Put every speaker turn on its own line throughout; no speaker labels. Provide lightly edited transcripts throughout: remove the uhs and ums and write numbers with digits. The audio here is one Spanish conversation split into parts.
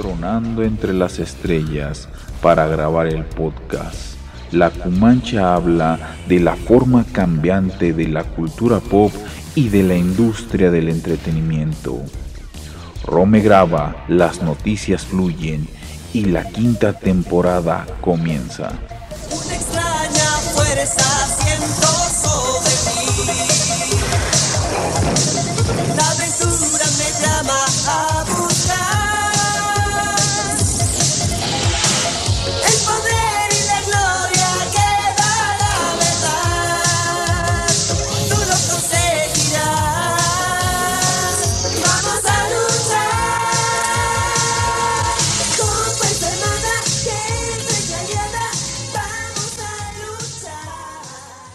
tronando entre las estrellas para grabar el podcast. La Cumancha habla de la forma cambiante de la cultura pop y de la industria del entretenimiento. Rome graba, las noticias fluyen y la quinta temporada comienza.
Una extraña fuerza siento sobre mí. La aventura me llama a buscar el poder y la gloria que da la verdad. Tú lo conseguirás. Vamos a luchar con fuerza hermana que estrellada. Vamos a luchar.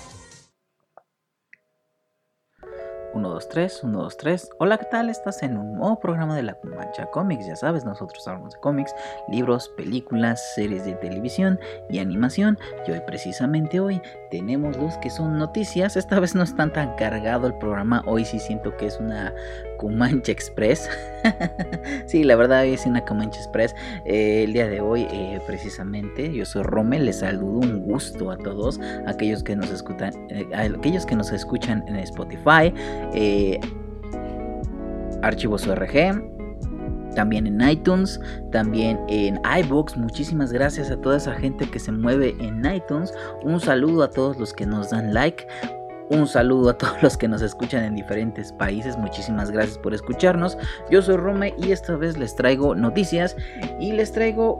1, 2, 3, 1, 2, 3. Hola, ¿qué tal? Estás en un nuevo programa de La Cumancha Comics. Ya sabes, nosotros hablamos de cómics, libros, películas, series de televisión y animación. Y hoy, precisamente hoy, tenemos los que son noticias. Esta vez no está tan cargado el programa. Hoy sí siento que es una Cumancha Express. Sí, la verdad es una Cumancha Express. El día de hoy, precisamente, yo soy Rome. Les saludo, un gusto a todos aquellos que nos escuchan, en Spotify, Archivos ORG, también en iTunes, también en iVoox. Muchísimas gracias a toda esa gente que se mueve en iTunes. Un saludo a todos los que nos dan like. Un saludo a todos los que nos escuchan en diferentes países. Muchísimas gracias por escucharnos. Yo soy Rome y esta vez les traigo noticias. Y les traigo,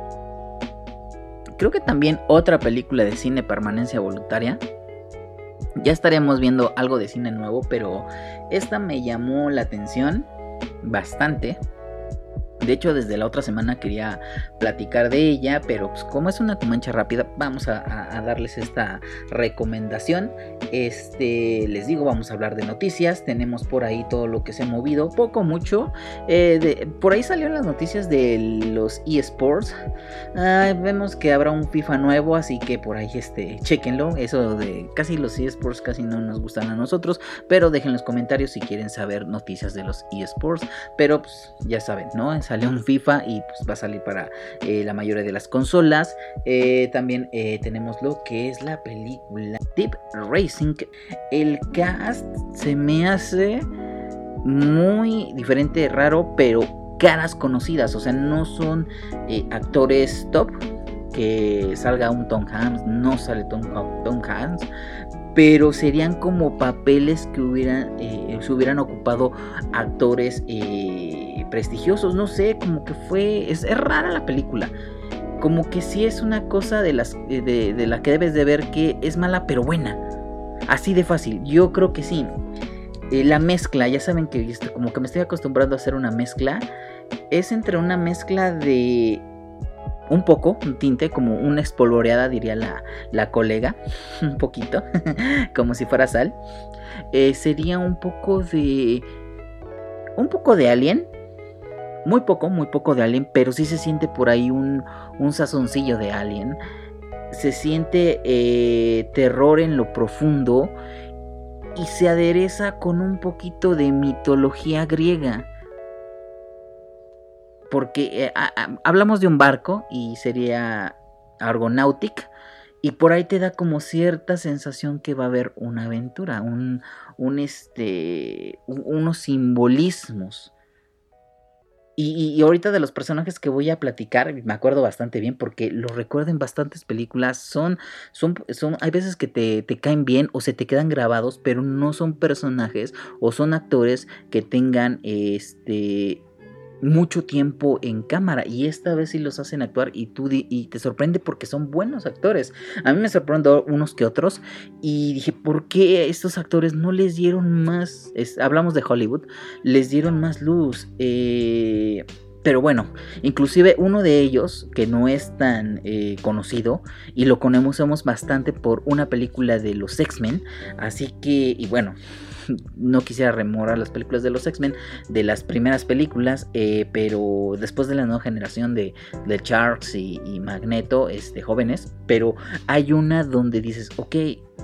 creo que también otra película de cine, Permanencia Voluntaria. Ya estaremos viendo algo de cine nuevo, pero esta me llamó la atención bastante. De hecho, desde la otra semana quería platicar de ella, pero pues como es una Cumancha rápida, vamos a darles esta recomendación. Les digo, vamos a hablar de noticias. Tenemos por ahí todo lo que se ha movido, poco, mucho. Por ahí salieron las noticias de los eSports. Vemos que habrá un FIFA nuevo, así que por ahí chequenlo. Eso de casi los eSports casi no nos gustan a nosotros, pero dejen los comentarios si quieren saber noticias de los eSports. Pero pues ya saben, ¿no? Salió un FIFA y pues va a salir para la mayoría de las consolas. También tenemos lo que es la película Deep Racing. El cast se me hace muy diferente, raro, pero caras conocidas. O sea, no son actores top. Que salga un Tom Hanks, no sale Tom Hanks, pero serían como papeles que se hubieran ocupado actores prestigiosos. No sé, como que es rara la película. Como que sí es una cosa de la que debes de ver que es mala pero buena. Así de fácil, yo creo que sí. La mezcla, ya saben que como que me estoy acostumbrando a hacer una mezcla. Es entre una mezcla de un tinte, como una espolvoreada, diría la colega, un poquito, como si fuera sal. Sería un poco de Alien, muy poco de Alien, pero sí se siente por ahí un sazoncillo de Alien. Se siente terror en lo profundo y se adereza con un poquito de mitología griega. Porque hablamos de un barco y sería Argonautic, y por ahí te da como cierta sensación que va a haber una aventura, unos simbolismos. Y ahorita de los personajes que voy a platicar me acuerdo bastante bien porque los recuerdo en bastantes películas. Son hay veces que te caen bien o se te quedan grabados, pero no son personajes o son actores que tengan mucho tiempo en cámara, y esta vez sí los hacen actuar y te sorprende porque son buenos actores. A mí me sorprendió unos que otros y dije, ¿por qué estos actores no les dieron más? Hablamos de Hollywood, les dieron más luz. Pero bueno, inclusive uno de ellos, que no es tan conocido, y lo conocemos bastante por una película de los X-Men, así que, y bueno, no quisiera rememorar las películas de los X-Men, de las primeras películas, pero después de la nueva generación de Charles y Magneto, jóvenes, pero hay una donde dices, ok,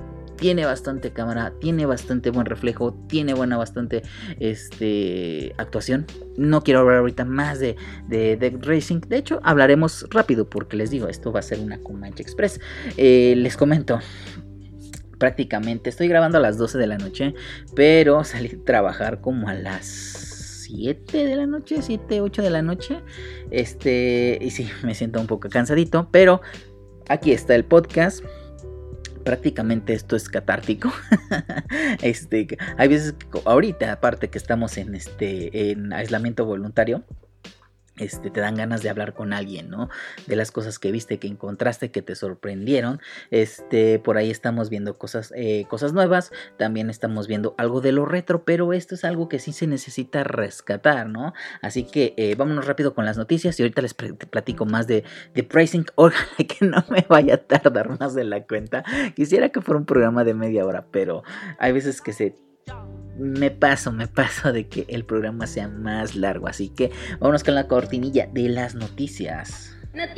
tiene bastante cámara, tiene bastante buen reflejo, tiene bastante actuación. No quiero hablar ahorita más de Dead Racing. De hecho, hablaremos rápido porque les digo, esto va a ser una Comanche Express. Les comento. Prácticamente estoy grabando a las 12 de la noche, pero salí a trabajar como a las 7 de la noche, 7, 8 de la noche. Y sí, me siento un poco cansadito, pero aquí está el podcast. Prácticamente esto es catártico. Hay veces que ahorita, aparte que estamos en aislamiento voluntario, te dan ganas de hablar con alguien, ¿no? De las cosas que viste, que encontraste, que te sorprendieron. Por ahí estamos viendo cosas nuevas. También estamos viendo algo de lo retro, pero esto es algo que sí se necesita rescatar, ¿no? Así que vámonos rápido con las noticias y ahorita les platico más de Pricing. Ojalá que no me vaya a tardar más de la cuenta. Quisiera que fuera un programa de media hora, pero hay veces que me paso de que el programa sea más largo. Así que vámonos con la cortinilla de las noticias.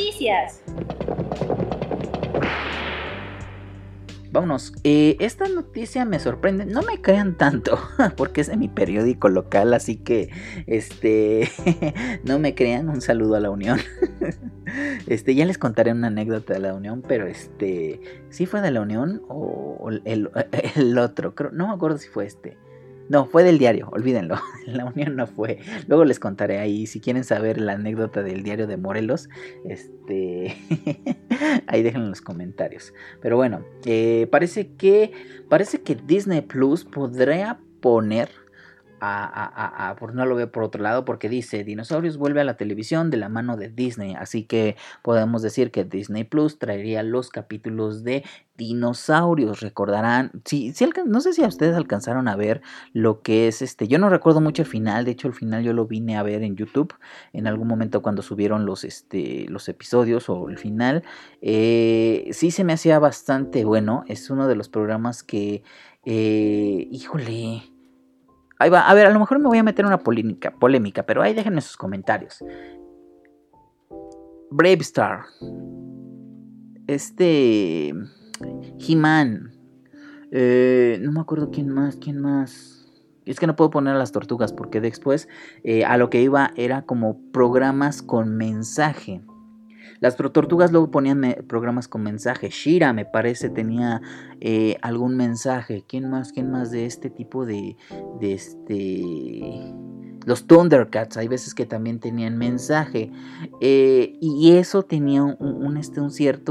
Vámonos. Esta noticia me sorprende. No me crean tanto, porque es de mi periódico local, así que no me crean. Un saludo a la Unión. Ya les contaré una anécdota de la Unión, pero ¿sí fue de la Unión o el otro? No me acuerdo si fue No, fue del diario, olvídenlo. La Unión no fue. Luego les contaré ahí. Si quieren saber la anécdota del diario de Morelos, ahí déjenlo en los comentarios. Pero bueno, parece que Disney Plus podría poner no lo veo por otro lado, porque dice: Dinosaurios vuelve a la televisión de la mano de Disney. Así que podemos decir que Disney Plus traería los capítulos de dinosaurios. Recordarán, no sé si a ustedes alcanzaron a ver lo que es yo no recuerdo mucho el final. De hecho, el final yo lo vine a ver en YouTube en algún momento cuando subieron los episodios o el final. Sí se me hacía bastante bueno. Es uno de los programas que híjole, ahí va. A ver, a lo mejor me voy a meter en una polémica, pero ahí déjenme sus comentarios. Brave Star, He-Man, no me acuerdo quién más. Es que no puedo poner a las tortugas porque después a lo que iba era como programas con mensaje. Las tortugas luego ponían programas con mensaje. She-Ra, me parece, tenía algún mensaje. ¿Quién más de este tipo de los Thundercats? Hay veces que también tenían mensaje. Y eso tenía un cierto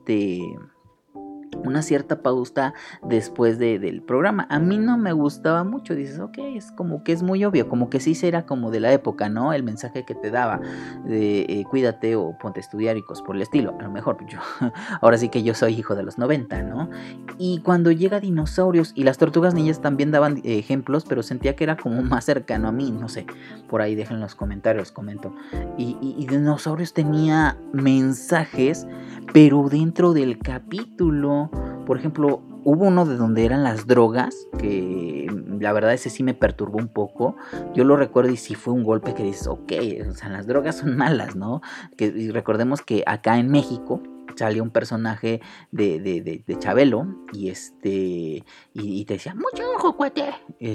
una cierta pausa después del programa. A mí no me gustaba mucho. Dices, ok, es como que es muy obvio, como que sí era como de la época, ¿no? El mensaje que te daba de cuídate o ponte a estudiar y cosas por el estilo. A lo mejor yo, ahora sí que yo soy hijo de los 90, ¿no? Y cuando llega Dinosaurios y las Tortugas Ninjas también daban ejemplos, pero sentía que era como más cercano a mí, no sé. Por ahí dejen en los comentarios, comento. Y Dinosaurios tenía mensajes, pero dentro del capítulo. Por ejemplo, hubo uno de donde eran las drogas, que la verdad ese sí me perturbó un poco. Yo lo recuerdo y sí fue un golpe que dices, ok, o sea, las drogas son malas, ¿no? Y recordemos que acá en México salió un personaje de Chabelo y y te decía, mucho ojo, cuate,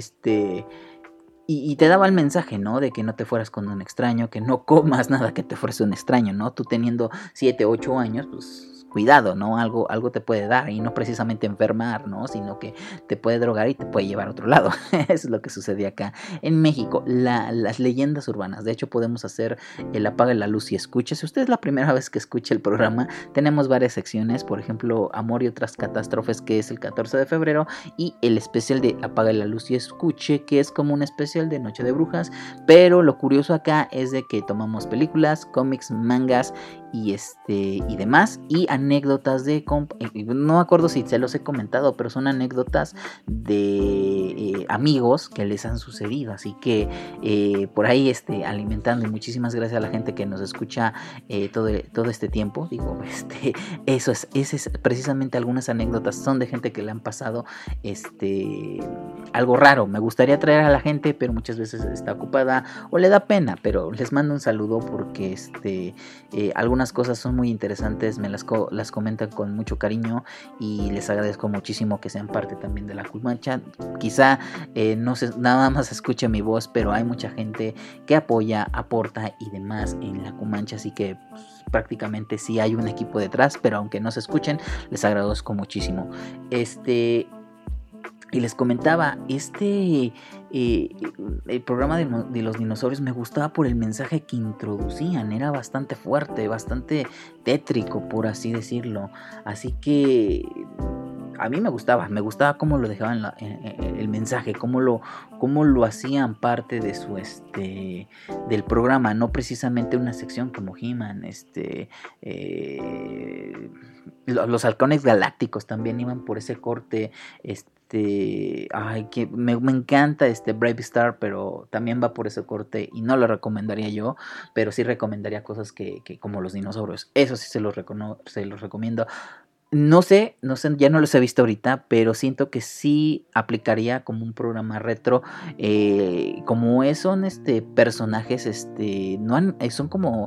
y te daba el mensaje, ¿no? De que no te fueras con un extraño, que no comas nada que te ofrece un extraño, ¿no? Tú teniendo 7, 8 años, pues cuidado, ¿no? Algo te puede dar y no precisamente enfermar, ¿no? Sino que te puede drogar y te puede llevar a otro lado. Eso es lo que sucedía acá en México. Las leyendas urbanas. De hecho, podemos hacer el Apaga la Luz y Escuche. Si usted es la primera vez que escucha el programa, tenemos varias secciones. Por ejemplo, Amor y otras catástrofes, que es el 14 de febrero. Y el especial de Apaga la Luz y Escuche, que es como un especial de Noche de Brujas. Pero lo curioso acá es de que tomamos películas, cómics, mangas y demás, y anécdotas no me acuerdo si se los he comentado, pero son anécdotas de amigos que les han sucedido, así que por ahí alimentando, y muchísimas gracias a la gente que nos escucha todo este tiempo. Digo, ese es precisamente, algunas anécdotas son de gente que le han pasado algo raro. Me gustaría traer a la gente, pero muchas veces está ocupada o le da pena, pero les mando un saludo porque algunas cosas son muy interesantes, me las comentan con mucho cariño y les agradezco muchísimo que sean parte también de la Cumancha. Quizá no se, nada más escuche mi voz, pero hay mucha gente que apoya, aporta y demás en la Cumancha, así que pues, prácticamente sí hay un equipo detrás, pero aunque no se escuchen, les agradezco muchísimo. Y les comentaba, el programa de los dinosaurios me gustaba por el mensaje que introducían, era bastante fuerte, bastante tétrico, por así decirlo, así que a mí me gustaba cómo lo dejaban el mensaje, cómo lo hacían parte de su del programa, no precisamente una sección como He-Man, los halcones galácticos también iban por ese corte, que me encanta Brave Star, pero también va por ese corte y no lo recomendaría yo, pero sí recomendaría cosas que como los dinosaurios, eso sí se los recomiendo. No sé, ya no los he visto ahorita, pero siento que sí aplicaría como un programa retro, como son personajes, son como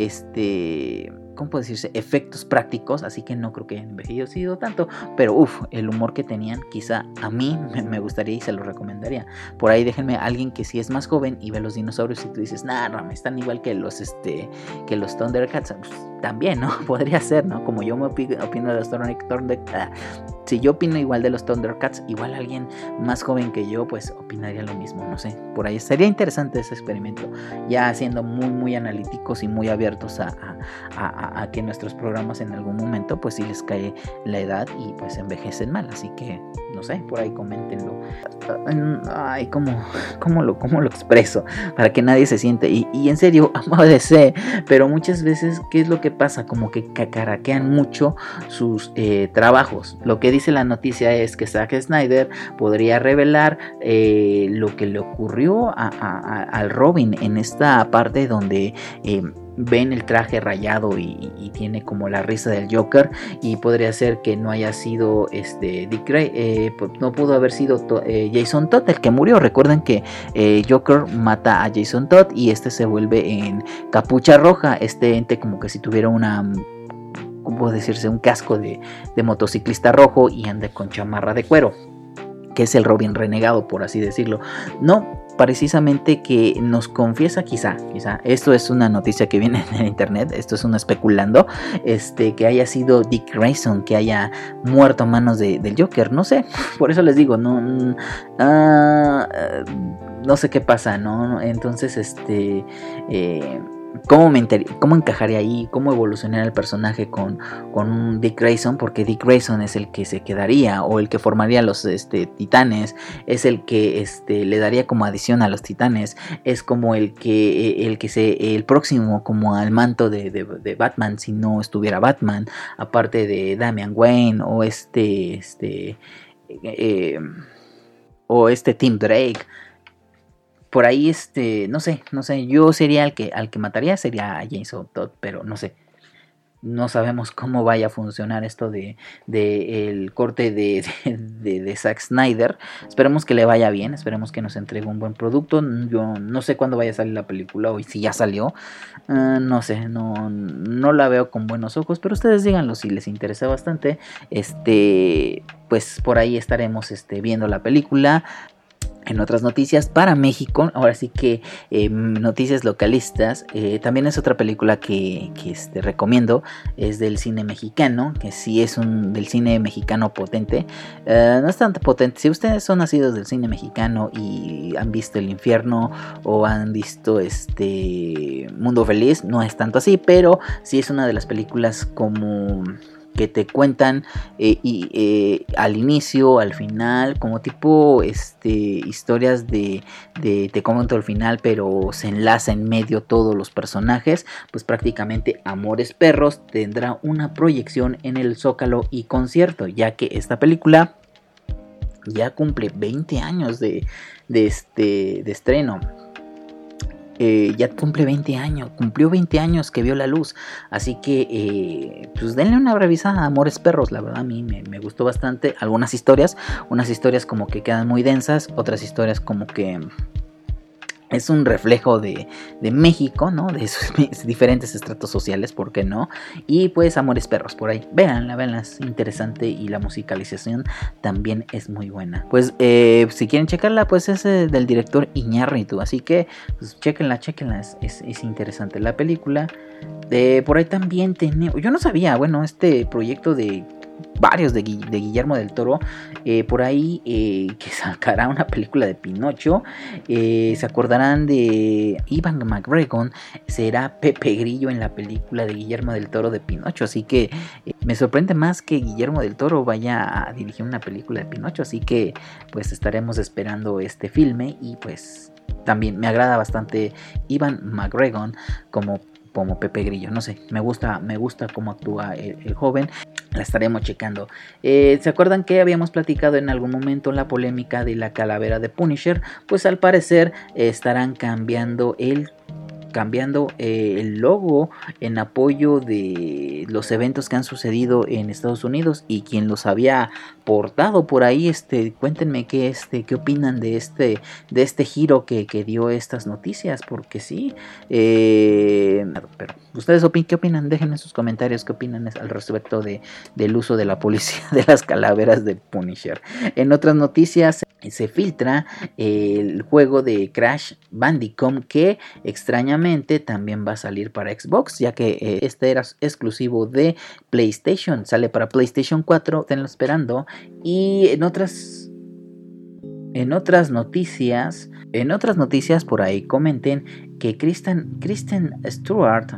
¿cómo puedo decirse? Efectos prácticos, así que no creo que hayan envejecido tanto, pero el humor que tenían, quizá a mí me gustaría y se lo recomendaría. Por ahí déjenme a alguien que sí es más joven y ve los dinosaurios y tú dices, nah, Rama, están igual que los Thundercats, pues, también, ¿no? Podría ser, ¿no? Como yo me opino de los Thundercats, si yo opino igual de los Thundercats, igual alguien más joven que yo, pues opinaría lo mismo, no sé, por ahí sería interesante ese experimento, ya siendo muy, muy analíticos y muy abiertos a que nuestros programas en algún momento, pues sí les cae la edad y pues envejecen mal, así que, no sé, por ahí coméntenlo. Ay, ¿cómo lo expreso? Para que nadie se siente, y en serio, amo a DC, pero muchas veces, ¿qué es lo que pasa? Como que cacaraquean mucho sus trabajos. Lo que dice la noticia es que Zack Snyder podría revelar lo que le ocurrió al Robin en esta parte donde ven el traje rayado y tiene como la risa del Joker, y podría ser que no haya sido Dick Grayson, no pudo haber sido Jason Todd el que murió. Recuerden que Joker mata a Jason Todd y se vuelve en Capucha Roja, ente como que si tuviera ¿cómo puede decirse? Un casco de motociclista rojo y anda con chamarra de cuero, que es el Robin renegado, por así decirlo. No, precisamente que nos confiesa, quizá, esto es una noticia que viene en internet, esto es un especulando, que haya sido Dick Grayson, que haya muerto a manos del Joker, no sé, por eso les digo, no sé qué pasa, ¿no? Entonces, ¿cómo encajaría ahí? ¿Cómo evolucionaría el personaje con un Dick Grayson? Porque Dick Grayson es el que se quedaría o el que formaría los titanes, es el que le daría como adición a los titanes, es como el próximo como al manto de Batman si no estuviera Batman, aparte de Damian Wayne o Tim Drake. Por ahí no sé, yo sería al que mataría, sería a Jason Todd, pero no sé, no sabemos cómo vaya a funcionar esto de el corte de Zack Snyder. Esperemos que le vaya bien, esperemos que nos entregue un buen producto. Yo no sé cuándo vaya a salir la película, o si ya salió, no sé, no la veo con buenos ojos, pero ustedes díganlo si les interesa bastante. Pues por ahí estaremos viendo la película. En otras noticias para México, ahora sí que noticias localistas, también es otra película que recomiendo, es del cine mexicano, que sí es del cine mexicano potente, no es tanto potente. Si ustedes son nacidos del cine mexicano y han visto El Infierno o han visto Mundo Feliz, no es tanto así, pero sí es una de las películas como que te cuentan al inicio, al final, como tipo historias de te comento al final, pero se enlaza en medio todos los personajes. Pues prácticamente Amores Perros tendrá una proyección en el Zócalo y concierto, ya que esta película ya cumple 20 años de estreno. ya cumplió 20 años que vio la luz, así que pues denle una revisada a Amores Perros. La verdad a mí me gustó bastante. Algunas historias, unas historias como que quedan muy densas, otras historias como que es un reflejo de México, ¿no? De sus diferentes estratos sociales, ¿por qué no? Y pues Amores Perros, por ahí, véanla, es interesante y la musicalización también es muy buena. Pues si quieren checarla, pues es del director Iñárritu, así que pues, chéquenla, es interesante la película. Por ahí también tenemos, yo no sabía, bueno, este proyecto de varios de Guillermo del Toro, por ahí que sacará una película de Pinocho. Se acordarán de Ivan McGregor, será Pepe Grillo en la película de Guillermo del Toro de Pinocho, así que me sorprende más que Guillermo del Toro vaya a dirigir una película de Pinocho, así que pues estaremos esperando este filme. Y pues también me agrada bastante Ivan McGregor como Pepe Grillo, no sé, me gusta cómo actúa el joven. La estaremos checando. ¿Se acuerdan que habíamos platicado en algún momento la polémica de la calavera de Punisher? Pues al parecer estarán cambiando el logo en apoyo de los eventos que han sucedido en Estados Unidos, y quien los había portado por ahí, cuéntenme qué opinan de este giro que dio estas noticias, porque sí, pero ustedes qué opinan, déjenme sus comentarios qué opinan al respecto del uso de la policía de las calaveras de Punisher. En otras noticias se filtra el juego de Crash Bandicoot, que extrañamente también va a salir para Xbox, ya que este era exclusivo de PlayStation, sale para PlayStation 4, esténlo esperando. Y en otras noticias por ahí comenten que Kristen Stewart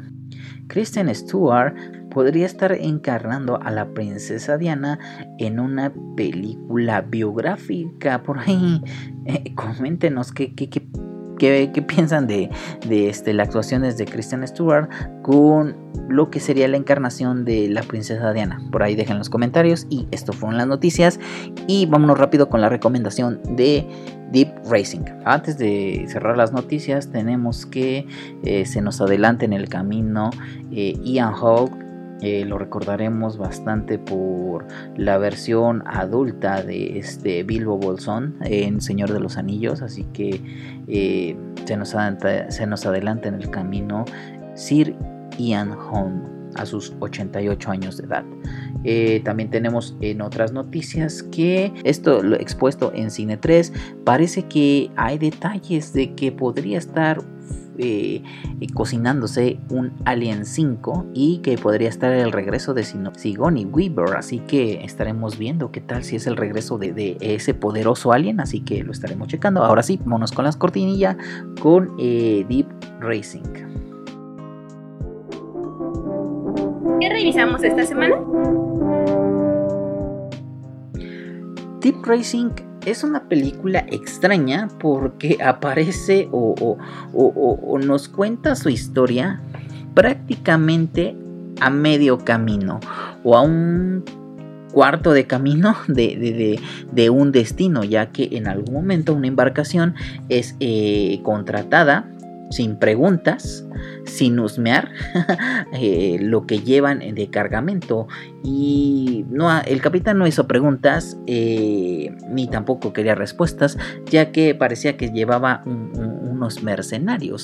podría estar encarnando a la princesa Diana en una película biográfica. Por ahí coméntenos qué piensan de las actuaciones de Kristen Stewart con lo que sería la encarnación de la princesa Diana. Por ahí dejen los comentarios. Y esto fueron las noticias, y vámonos rápido con la recomendación de Deep Racing. Antes de cerrar las noticias, tenemos que se nos adelante en el camino Ian Hawke. Lo recordaremos bastante por la versión adulta de Bilbo Bolsón en Señor de los Anillos, así que se nos adelanta en el camino Sir Ian Holm a sus 88 años de edad. También tenemos en otras noticias que esto lo expuesto en Cine 3, parece que hay detalles de que podría estar cocinándose un Alien 5 y que podría estar el regreso de Sigourney Weaver, así que estaremos viendo qué tal si es el regreso de ese poderoso alien, así que lo estaremos checando. Ahora sí, vámonos con las cortinillas con Deep Racing.
¿Qué revisamos esta semana?
Deep Racing es una película extraña porque aparece o nos cuenta su historia prácticamente a medio camino o a un cuarto de camino de un destino, ya que en algún momento una embarcación es contratada sin preguntas, sin husmear lo que llevan de cargamento, y el capitán no hizo preguntas ni tampoco quería respuestas, ya que parecía que llevaba unos mercenarios.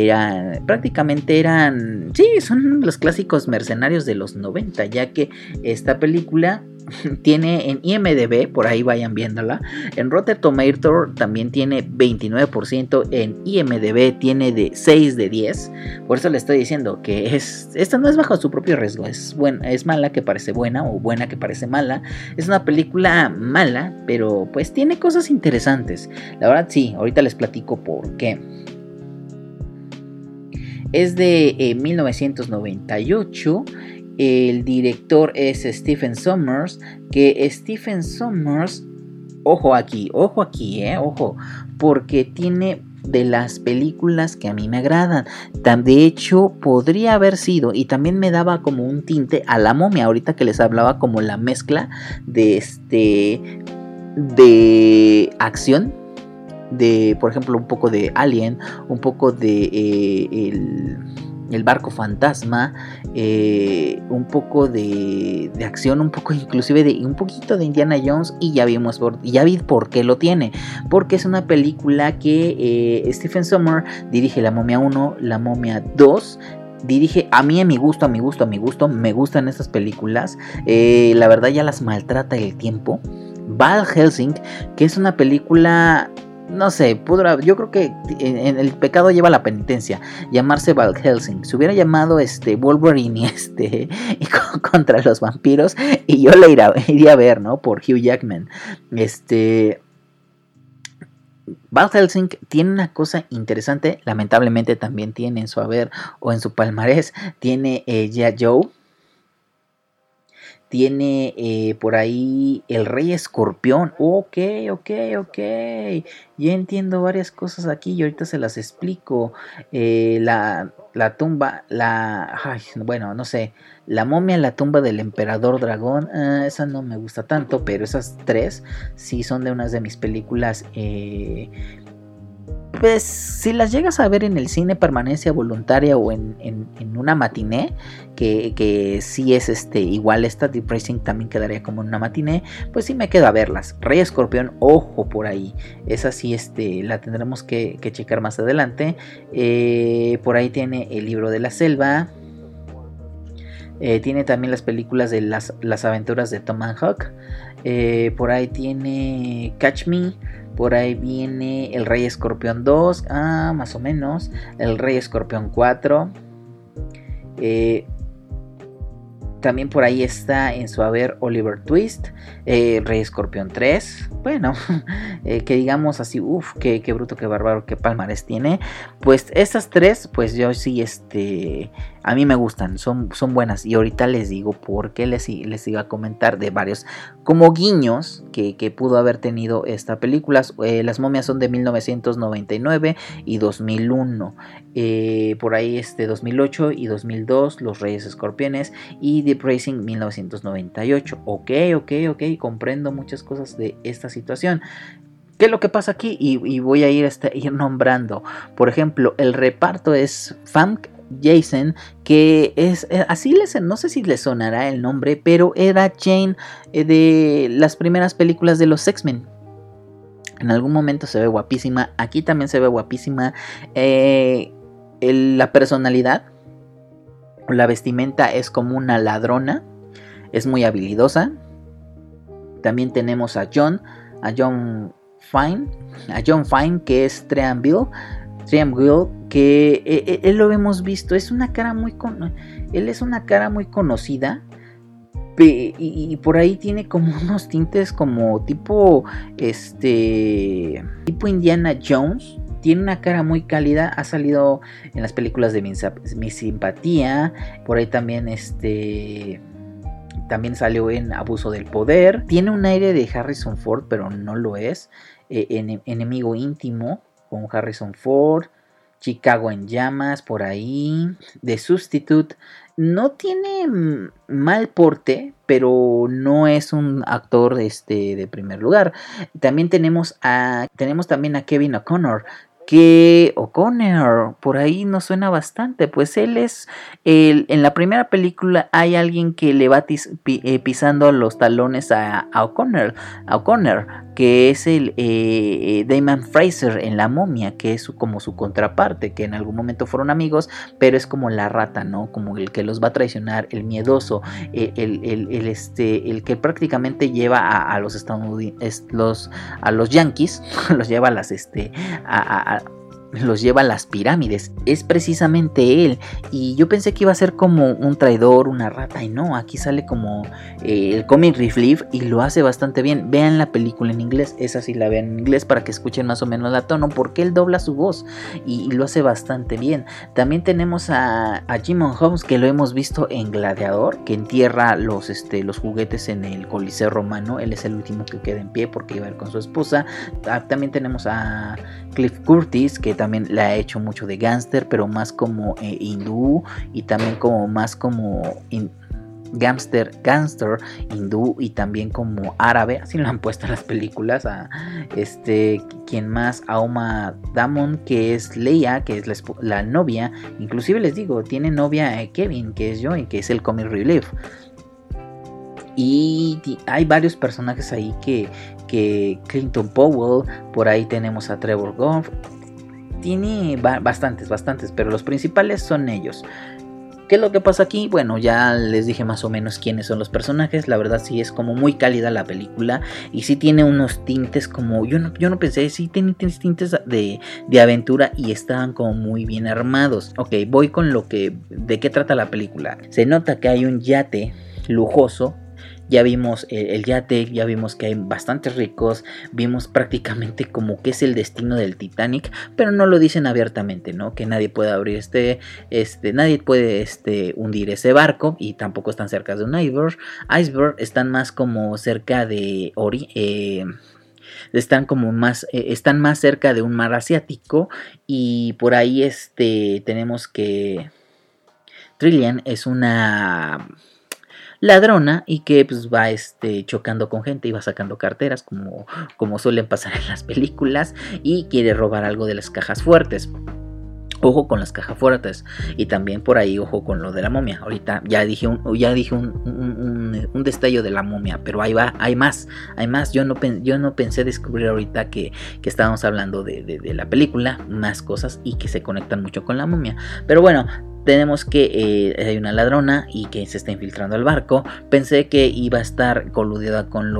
Son los clásicos mercenarios de los 90, ya que esta película tiene en IMDb, por ahí vayan viéndola, en Rotten Tomatoes también tiene 29%, en IMDb tiene de 6 de 10, por eso le estoy diciendo que esta no es bajo su propio riesgo, es mala que parece buena o buena que parece mala, es una película mala, pero pues tiene cosas interesantes, la verdad sí, ahorita les platico por qué. Es de 1998. El director es Stephen Sommers, ojo aquí, porque tiene de las películas que a mí me agradan. De hecho, podría haber sido, y también me daba como un tinte a La Momia, ahorita que les hablaba como la mezcla de acción de, por ejemplo, un poco de Alien, un poco de el barco fantasma, un poco de acción, un poco inclusive de un poquito de Indiana Jones, y ya vi por qué lo tiene, porque es una película que Stephen Sommers dirige La Momia 1, La Momia 2. Dirige, a mi gusto, me gustan estas películas. La verdad ya las maltrata el tiempo. Van Helsing, que es una película, no sé, yo creo que en el pecado lleva la penitencia, llamarse Van Helsing. Se hubiera llamado Wolverine y contra los vampiros, y yo le iría a ver, ¿no? Por Hugh Jackman. Van Helsing tiene una cosa interesante, lamentablemente también tiene en su haber o en su palmarés, tiene G.I. Joe, tiene por ahí El Rey Escorpión. Ok, ya entiendo varias cosas aquí y ahorita se las explico. La tumba, bueno, no sé, La Momia, La Tumba del Emperador Dragón, esa no me gusta tanto, pero esas tres sí son de unas de mis películas. Pues si las llegas a ver en el cine permanencia voluntaria o en una matiné, que sí es igual esta Deep Rising también quedaría como en una matiné, pues sí me quedo a verlas. Rey Escorpión, ojo por ahí, esa sí la tendremos que checar más adelante. Por ahí tiene El Libro de la Selva. Tiene también las películas de las aventuras de Tom Hanks. Por ahí tiene Catch Me. Por ahí viene El Rey Escorpión 2. Más o menos. El Rey Escorpión 4. También por ahí está en su haber Oliver Twist. Rey Escorpión 3. Bueno, que digamos así, qué bruto, qué bárbaro, qué palmarés tiene. Pues estas tres, pues yo sí, a mí me gustan, son buenas. Y ahorita les digo por qué les iba a comentar de varios como guiños que pudo haber tenido esta película. Las momias son de 1999 y 2001. Por ahí 2008 y 2002 Los Reyes Escorpiones y Deep Rising 1998. Ok, comprendo muchas cosas de esta situación. ¿Qué es lo que pasa aquí? Y voy a ir nombrando. Por ejemplo, el reparto es Famke Janssen, que es así, no sé si les sonará el nombre, pero era Jane de las primeras películas de los X-Men. En algún momento se ve guapísima. Aquí también se ve guapísima. La personalidad, la vestimenta es como una ladrona. Es muy habilidosa. También tenemos a John Fine, que es Triangle, que él lo hemos visto. Es una cara él es una cara muy conocida. Y por ahí tiene como unos tintes como tipo Indiana Jones. Tiene una cara muy cálida. Ha salido en las películas de Mi Simpatía. Por ahí también también salió en Abuso del Poder. Tiene un aire de Harrison Ford, pero no lo es. Enemigo Íntimo con Harrison Ford. Chicago en Llamas, por ahí. The Substitute. No tiene mal porte, pero no es un actor de primer lugar. También tenemos también a Kevin O'Connor. Que O'Connor, por ahí nos suena bastante, pues él es, en la primera película hay alguien que le va pisando los talones a O'Connor, que es el Damon Fraser en La Momia, que es como su contraparte, que en algún momento fueron amigos, pero es como la rata, ¿no? Como el que los va a traicionar, el miedoso, el que prácticamente lleva a los estadounidenses, a los yankees, los lleva los lleva a las pirámides. Es precisamente él. Y yo pensé que iba a ser como un traidor, una rata, y no, aquí sale como el comic relief y lo hace bastante bien. Vean la película en inglés, esa sí la vean en inglés para que escuchen más o menos la tono, porque él dobla su voz y lo hace bastante bien. También tenemos a Jimon Holmes, que lo hemos visto en Gladiador, que entierra los juguetes en el Coliseo Romano. Él es el último que queda en pie porque iba a ir con su esposa. También tenemos a Cliff Curtis, que también le ha hecho mucho de gángster, pero más como hindú, y también como más como gangster hindú y también como árabe, así lo han puesto en las películas. A quien más, a Uma Damon, que es Leia, que es la novia, inclusive les digo, tiene novia Kevin, que es Joy, que es el comic relief. Y hay varios personajes ahí que Clinton Powell, por ahí tenemos a Trevor Goff, tiene bastantes, pero los principales son ellos. ¿Qué es lo que pasa aquí? Bueno, ya les dije más o menos quiénes son los personajes. La verdad sí es como muy cálida la película. Y sí tiene unos tintes como... Yo no pensé, sí tiene tintes de aventura y estaban como muy bien armados. Ok, voy con de qué trata la película. Se nota que hay un yate lujoso. Ya vimos el yate, ya vimos que hay bastantes ricos, vimos prácticamente como que es el destino del Titanic, pero no lo dicen abiertamente, ¿no? Que nadie puede abrir nadie puede hundir ese barco y tampoco están cerca de un iceberg, están más como cerca de están más cerca de un mar asiático y por ahí tenemos que Trillian es una ladrona y que pues va chocando con gente y va sacando carteras como suelen pasar en las películas y quiere robar algo de las cajas fuertes. Ojo con las cajas fuertes y también por ahí ojo con lo de la momia. Ahorita ya dije un destello de la momia, pero ahí va, hay más. Yo no pensé descubrir ahorita que estábamos hablando de la película, más cosas y que se conectan mucho con la momia. Pero bueno, tenemos que hay una ladrona y que se está infiltrando al barco. Pensé que iba a estar coludida con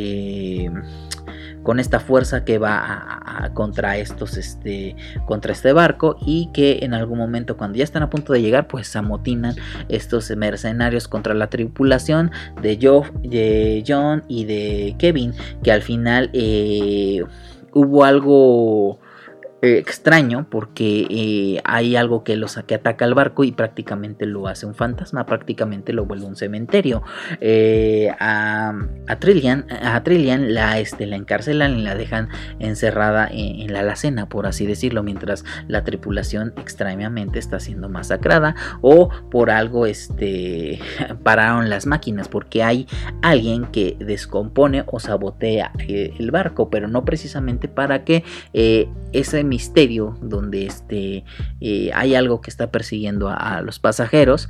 con esta fuerza que va contra contra este barco y que en algún momento cuando ya están a punto de llegar pues se amotinan estos mercenarios contra la tripulación de John y de Kevin, que al final hubo algo extraño porque hay algo que ataca al barco y prácticamente lo hace un fantasma, prácticamente lo vuelve un cementerio. A Trillian la encarcelan y la dejan encerrada en la alacena, por así decirlo, mientras la tripulación extrañamente está siendo masacrada o por algo pararon las máquinas porque hay alguien que descompone o sabotea el barco, pero no precisamente para que ese misterio donde hay algo que está persiguiendo a los pasajeros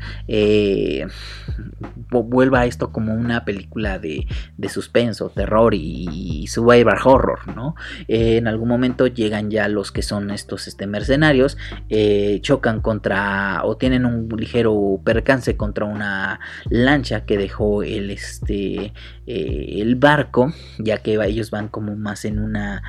vuelva a esto como una película de suspenso, terror y survival horror, ¿no? En algún momento llegan ya los que son estos mercenarios, chocan contra o tienen un ligero percance contra una lancha que dejó el barco, ya que ellos van como más en una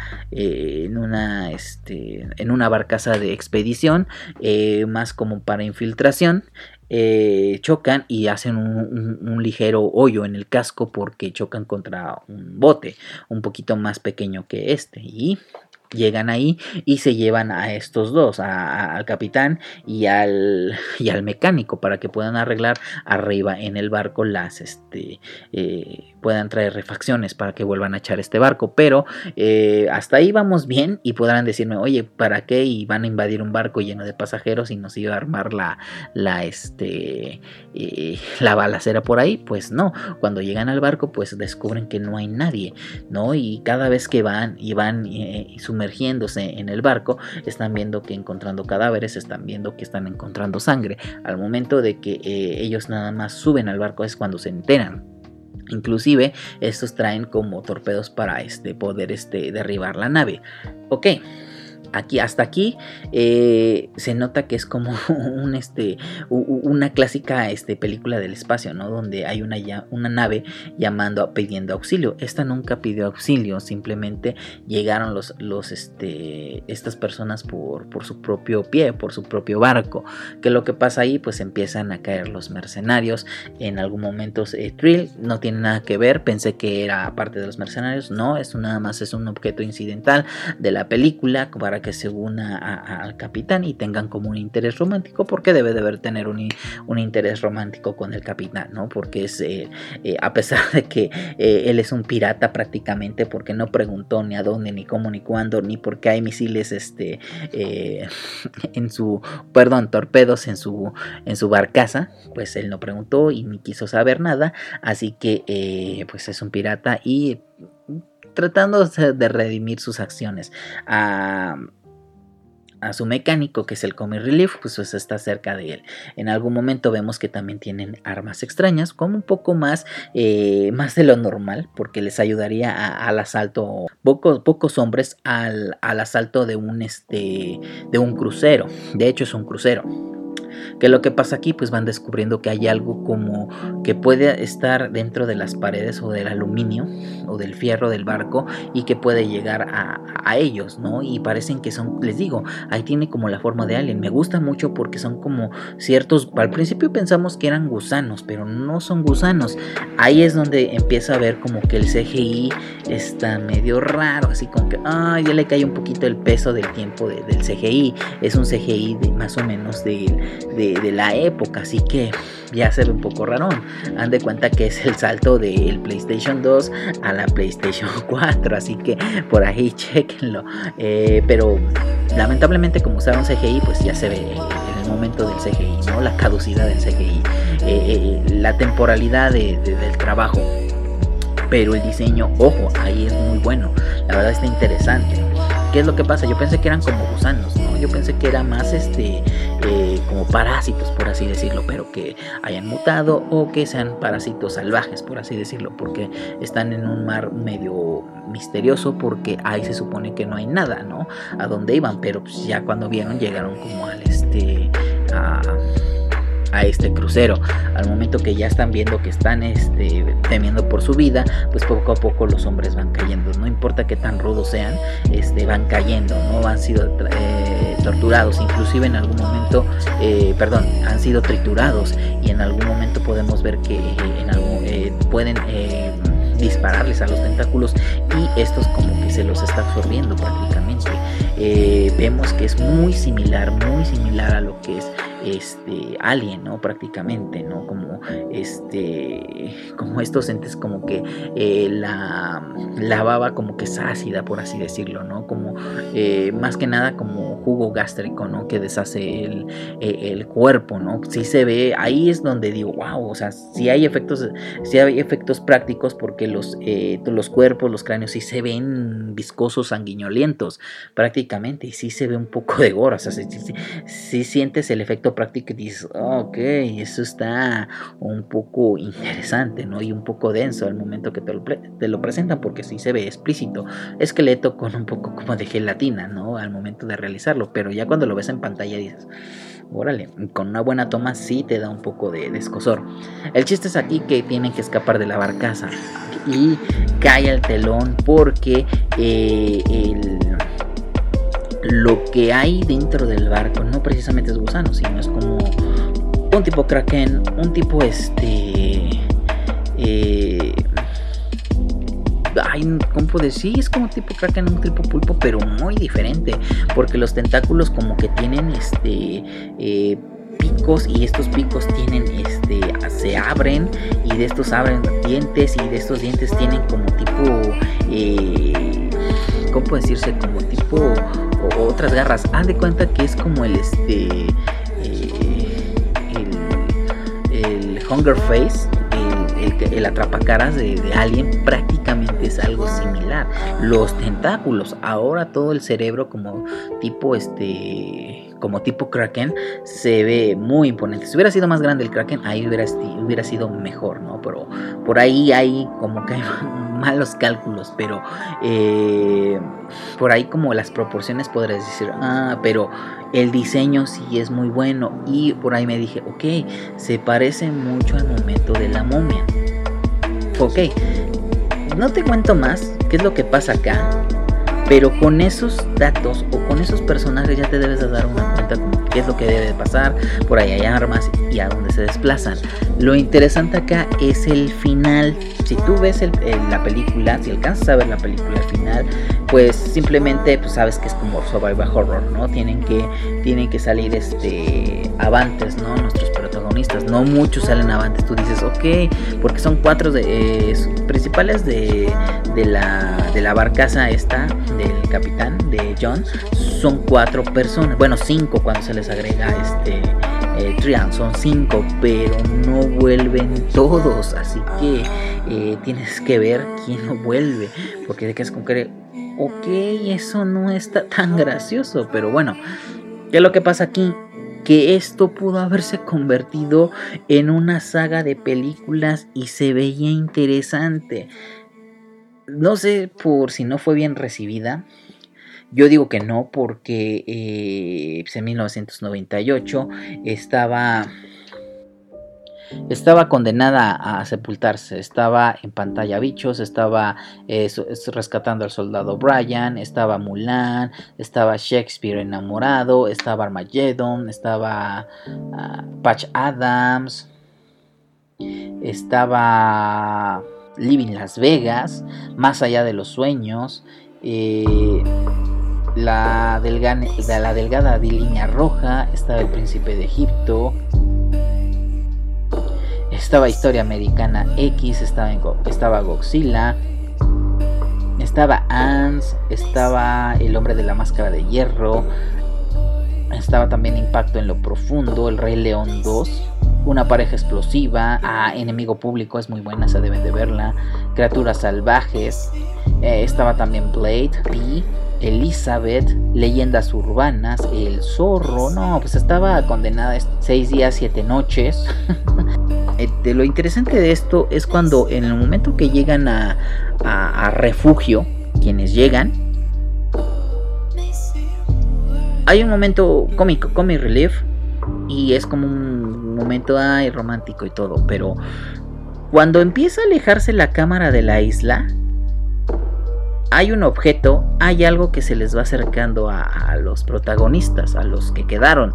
barcaza de expedición, más como para infiltración. Chocan y hacen un ligero hoyo en el casco porque chocan contra un bote un poquito más pequeño que y llegan ahí y se llevan a estos dos, al capitán y al mecánico, para que puedan arreglar arriba en el barco puedan traer refacciones para que vuelvan a echar este barco. Pero hasta ahí vamos bien y podrán decirme, oye, ¿para qué? Y van a invadir un barco lleno de pasajeros y nos iba a armar la balacera por ahí. Pues no, cuando llegan al barco pues descubren que no hay nadie, ¿no? Y cada vez que van sumergiéndose en el barco, están viendo que encontrando cadáveres, están viendo que están encontrando sangre. Al momento de que ellos nada más suben al barco es cuando se enteran. Inclusive estos traen como torpedos para poder derribar la nave. Ok, hasta aquí se nota que es como una clásica película del espacio, ¿no? Donde hay una nave pidiendo auxilio. Esta nunca pidió auxilio, simplemente llegaron estas personas por su propio pie, por su propio barco. ¿Qué es lo que pasa ahí? Pues empiezan a caer los mercenarios. En algún momento Trill no tiene nada que ver, pensé que era parte de los mercenarios. No, nada más es un objeto incidental de la película para para que se una al capitán y tengan como un interés romántico, porque debe de tener un interés romántico con el capitán, ¿no? Porque es a pesar de que él es un pirata prácticamente, porque no preguntó ni a dónde, ni cómo, ni cuándo, ni por qué hay misiles torpedos en su barcaza, pues él no preguntó y ni quiso saber nada, así que pues es un pirata y tratando de redimir sus acciones a su mecánico, que es el Comic Relief, pues está cerca de él. En algún momento vemos que también tienen armas extrañas, como un poco más de lo normal, porque les ayudaría al asalto, pocos hombres al asalto de un crucero. De hecho es un crucero. Que lo que pasa aquí, pues van descubriendo que hay algo como que puede estar dentro de las paredes o del aluminio o del fierro del barco y que puede llegar a ellos, ¿no? Y parecen que son, les digo, ahí tiene como la forma de alien. Me gusta mucho porque son como ciertos, al principio pensamos que eran gusanos, pero no son gusanos. Ahí es donde empieza a ver como que el CGI está medio raro, así como que ya le cae un poquito el peso del tiempo del CGI. Es un CGI de más o menos de la época, así que ya se ve un poco rarón. Han de cuenta que es el salto del PlayStation 2 a la PlayStation 4, así que por ahí chequenlo. Pero lamentablemente, como usaron CGI, pues ya se ve en el momento del CGI, ¿no? La caducidad del CGI, la temporalidad del trabajo. Pero el diseño, ojo, ahí es muy bueno. La verdad está interesante. ¿Qué es lo que pasa? Yo pensé que eran como gusanos, ¿no? Yo pensé que era más como parásitos, por así decirlo, pero que hayan mutado o que sean parásitos salvajes, por así decirlo, porque están en un mar medio misterioso, porque ahí se supone que no hay nada, ¿no? A dónde iban, pero pues ya cuando vieron llegaron como a este crucero. Al momento que ya están viendo que están temiendo por su vida, pues poco a poco los hombres van cayendo. No importa que tan rudos sean, van cayendo, ¿no? Han sido torturados, inclusive en algún momento, han sido triturados, y en algún momento podemos ver que pueden dispararles a los tentáculos y estos como que se los está absorbiendo prácticamente. Vemos que es muy similar a lo que es Alien, ¿no? Prácticamente, ¿no? Como estos entes, como que la baba como que es ácida, por así decirlo, ¿no? Como más que nada como jugo gástrico, ¿no? Que deshace el cuerpo, ¿no? Sí se ve, ahí es donde digo, wow, o sea, sí hay efectos prácticos, porque los cuerpos, los cráneos sí se ven viscosos, sanguinolientos prácticamente, y sí se ve un poco de gore, o sea, sí sientes el efecto práctico y dices, ok, eso está un poco interesante, ¿no? Y un poco denso al momento que te lo presentan, porque sí se ve explícito, esqueleto con un poco como de gelatina, ¿no? Al momento de realizarlo, pero ya cuando lo ves en pantalla dices, órale, con una buena toma sí te da un poco de escozor. El chiste es aquí que tienen que escapar de la barcaza y cae el telón, porque lo que hay dentro del barco no precisamente es gusano, sino es como un tipo kraken, un tipo ¿cómo puedo decir? Es como tipo kraken, un tipo pulpo, pero muy diferente, porque los tentáculos como que tienen picos, y estos picos tienen se abren, y de estos abren dientes, y de estos dientes tienen como tipo ¿cómo puede decirse? Como tipo o otras garras. Haz de cuenta que es como el Hunger Face, el atrapacaras de Alien, prácticamente es algo similar. Los tentáculos, ahora todo el cerebro como tipo Kraken, se ve muy imponente. Si hubiera sido más grande el Kraken, ahí hubiera sido mejor, ¿no? Pero por ahí hay como que hay malos cálculos, pero por ahí como las proporciones podrías decir, pero el diseño sí es muy bueno, y por ahí me dije, ok, se parece mucho al momento de la momia. Ok, no te cuento más qué es lo que pasa acá, pero con esos datos o con esos personajes ya te debes de dar una cuenta como qué es lo que debe de pasar, por ahí hay armas y a dónde se desplazan. Lo interesante acá es el final. Si tú ves la película, si alcanzas a ver la película al final, pues simplemente pues sabes que es como survival horror, ¿no? Tienen que salir avantes, ¿no? Nuestros protagonistas, no muchos salen avantes. Tú dices, ok, porque son 4 principales de la barcaza esta, del capitán, de John, son 4 personas, bueno 5 cuando se les agrega Trian, son 5, pero no vuelven todos, así que tienes que ver quién no vuelve, porque te quedas con que, ok, eso no está tan gracioso, pero bueno, ¿qué es lo que pasa aquí? Que esto pudo haberse convertido en una saga de películas y se veía interesante. No sé por si no fue bien recibida. Yo digo que no, porque en 1998 estaba condenada a sepultarse. Estaba en Pantalla Bichos, estaba rescatando al soldado Brian, estaba Mulan, estaba Shakespeare enamorado, estaba Armageddon, estaba Patch Adams, estaba Living Las Vegas, Más allá de los sueños, la delgada línea roja, estaba El Príncipe de Egipto, estaba Historia Americana X, estaba Godzilla, estaba Ants, estaba El Hombre de la Máscara de Hierro, estaba también Impacto en lo Profundo, El Rey León 2, Una pareja explosiva, Enemigo Público, es muy buena, esa deben de verla, Criaturas salvajes, estaba también Blade, P, Elizabeth, Leyendas urbanas, El Zorro, no, pues estaba condenada 6 días, 7 noches. Lo interesante de esto es cuando en el momento que llegan a refugio, quienes llegan, hay un momento comic relief y es como un momento romántico y todo, pero cuando empieza a alejarse la cámara de la isla, hay un objeto, hay algo que se les va acercando a los protagonistas, a los que quedaron.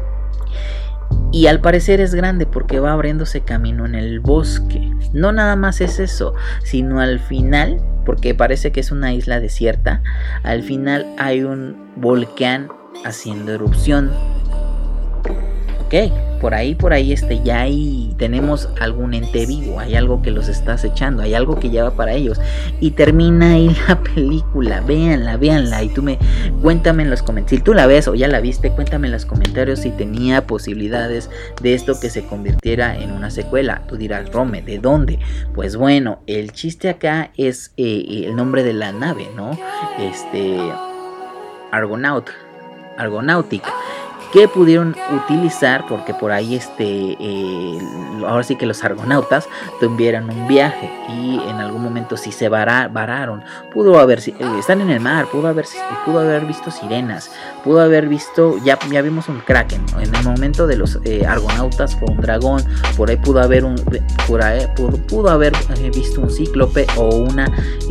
Y al parecer es grande porque va abriéndose camino en el bosque. No nada más es eso, sino al final, porque parece que es una isla desierta, al final hay un volcán haciendo erupción. Ok, por ahí ya ahí tenemos algún ente vivo, hay algo que los está acechando, hay algo que lleva para ellos. Y termina ahí la película, véanla y cuéntame en los comentarios, si tú la ves o ya la viste, cuéntame en los comentarios si tenía posibilidades de esto que se convirtiera en una secuela. Tú dirás, Rome, ¿de dónde? Pues bueno, el chiste acá es el nombre de la nave, ¿no? Argonautica, que pudieron utilizar porque por ahí ahora sí que los argonautas tuvieron un viaje y en algún momento sí se vararon, están en el mar, pudo haber visto sirenas, pudo haber visto, ya vimos un kraken, ¿no? En el momento de los argonautas fue un dragón, por ahí pudo haber visto un cíclope o un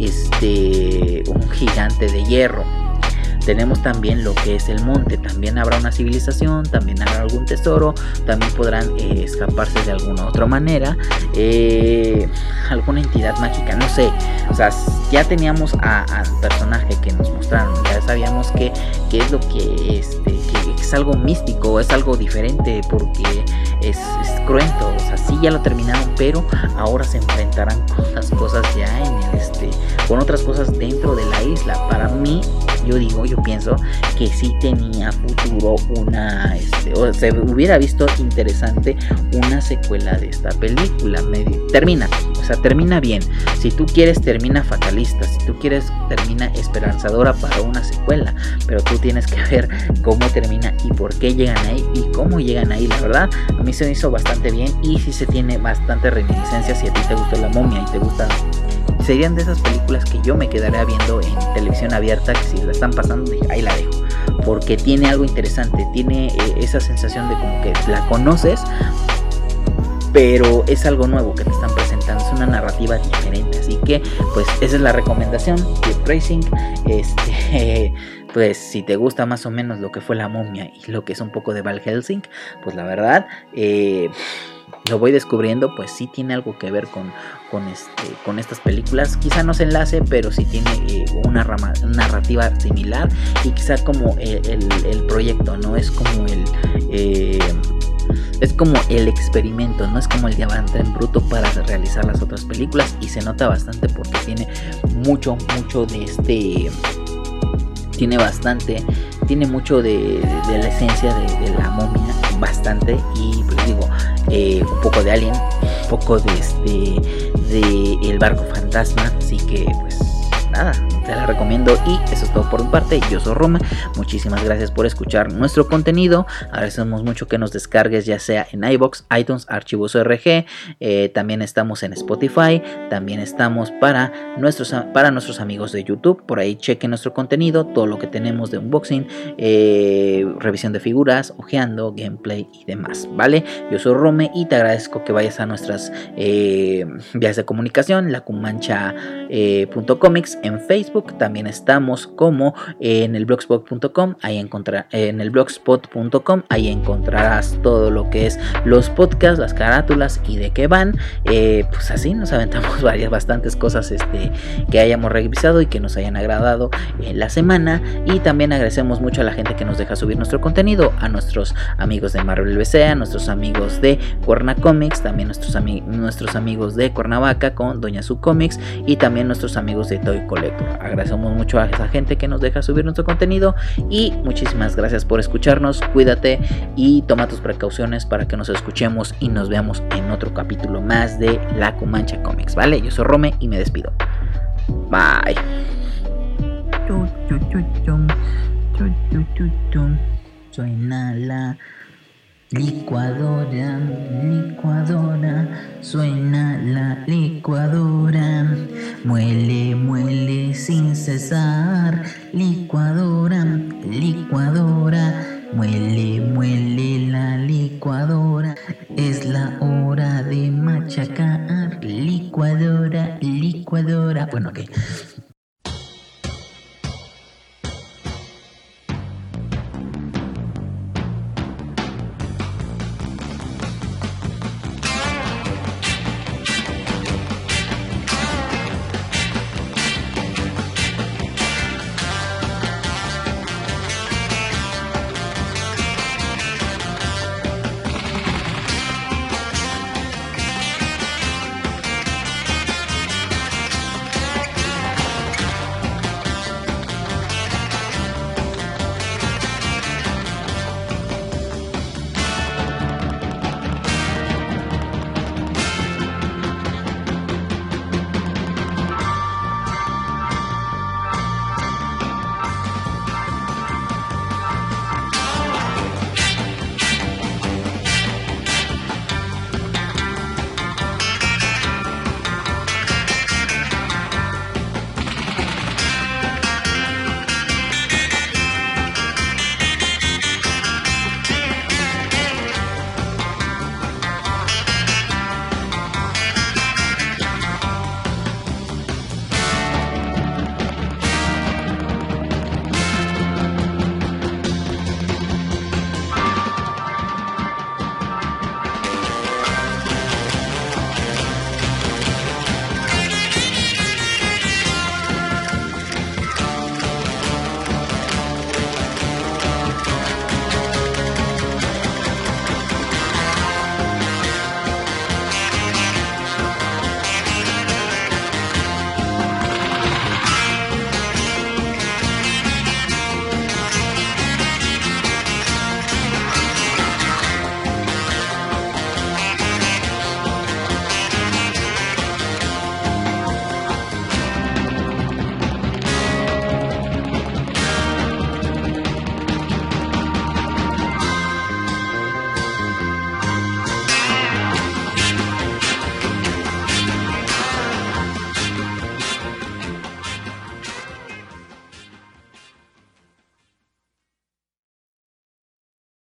gigante de hierro. Tenemos también lo que es el monte, también habrá una civilización, también habrá algún tesoro, también podrán escaparse de alguna otra manera, alguna entidad mágica, no sé, o sea, ya teníamos al personaje que nos mostraron, ya sabíamos que es lo que es algo místico, es algo diferente porque es cruento, o sea, sí ya lo terminaron, pero ahora se enfrentarán con las cosas ya con otras cosas dentro de la isla. Para mí, yo pienso que sí tenía futuro o se hubiera visto interesante una secuela de esta película. Termina bien. Si tú quieres, termina fatalista. Si tú quieres, termina esperanzadora para una secuela. Pero tú tienes que ver cómo termina y por qué llegan ahí y cómo llegan ahí. La verdad, a mí se me hizo bastante bien y sí se tiene bastante reminiscencia. Si a ti te gustó La Momia y te gusta, serían de esas películas que yo me quedaría viendo en televisión abierta, que si la están pasando, ahí la dejo, porque tiene algo interesante, tiene esa sensación de como que la conoces, pero es algo nuevo que te están presentando, es una narrativa diferente, así que pues esa es la recomendación, Deep Rising. Pues si te gusta más o menos lo que fue La Momia y lo que es un poco de Van Helsing, pues la verdad lo voy descubriendo, pues sí tiene algo que ver con estas películas. Quizá no se enlace, pero sí tiene una narrativa similar, y quizá como el proyecto, ¿no? Es como el experimento, no es como el diamante en bruto para realizar las otras películas, y se nota bastante porque tiene mucho de tiene mucho de la esencia de La Momia, bastante, y pues digo, un poco de Alien, un poco de El Barco Fantasma, así que pues nada, te la recomiendo. Y eso es todo por mi parte. Yo soy Roma, muchísimas gracias por escuchar nuestro contenido. Agradecemos mucho que nos descargues, ya sea en iVoox, iTunes, Archivos ORG. También estamos en Spotify, también estamos para nuestros amigos de YouTube. Por ahí chequen nuestro contenido, todo lo que tenemos de unboxing, revisión de figuras, ojeando, gameplay y demás, ¿vale? Yo soy Rome y te agradezco que vayas a nuestras vías de comunicación, lacumancha.comics en Facebook. También estamos como en el blogspot.com, ahí encontrarás todo lo que es los podcasts, las carátulas y de qué van. Pues así nos aventamos bastantes cosas que hayamos revisado y que nos hayan agradado en la semana. Y también agradecemos mucho a la gente que nos deja subir nuestro contenido, a nuestros amigos de Marvel BC, a nuestros amigos de Cuerna Comics, también nuestros amigos de Cuernavaca con Doña Su Comics, y también nuestros amigos de Toy Collector. Agradecemos mucho a esa gente que nos deja subir nuestro contenido, y muchísimas gracias por escucharnos. Cuídate y toma tus precauciones para que nos escuchemos y nos veamos en otro capítulo más de La Cumancha Comics, ¿vale? Yo soy Rome y me despido. Bye. Suena la licuadora, suena la licuadora, muele sin cesar, licuadora.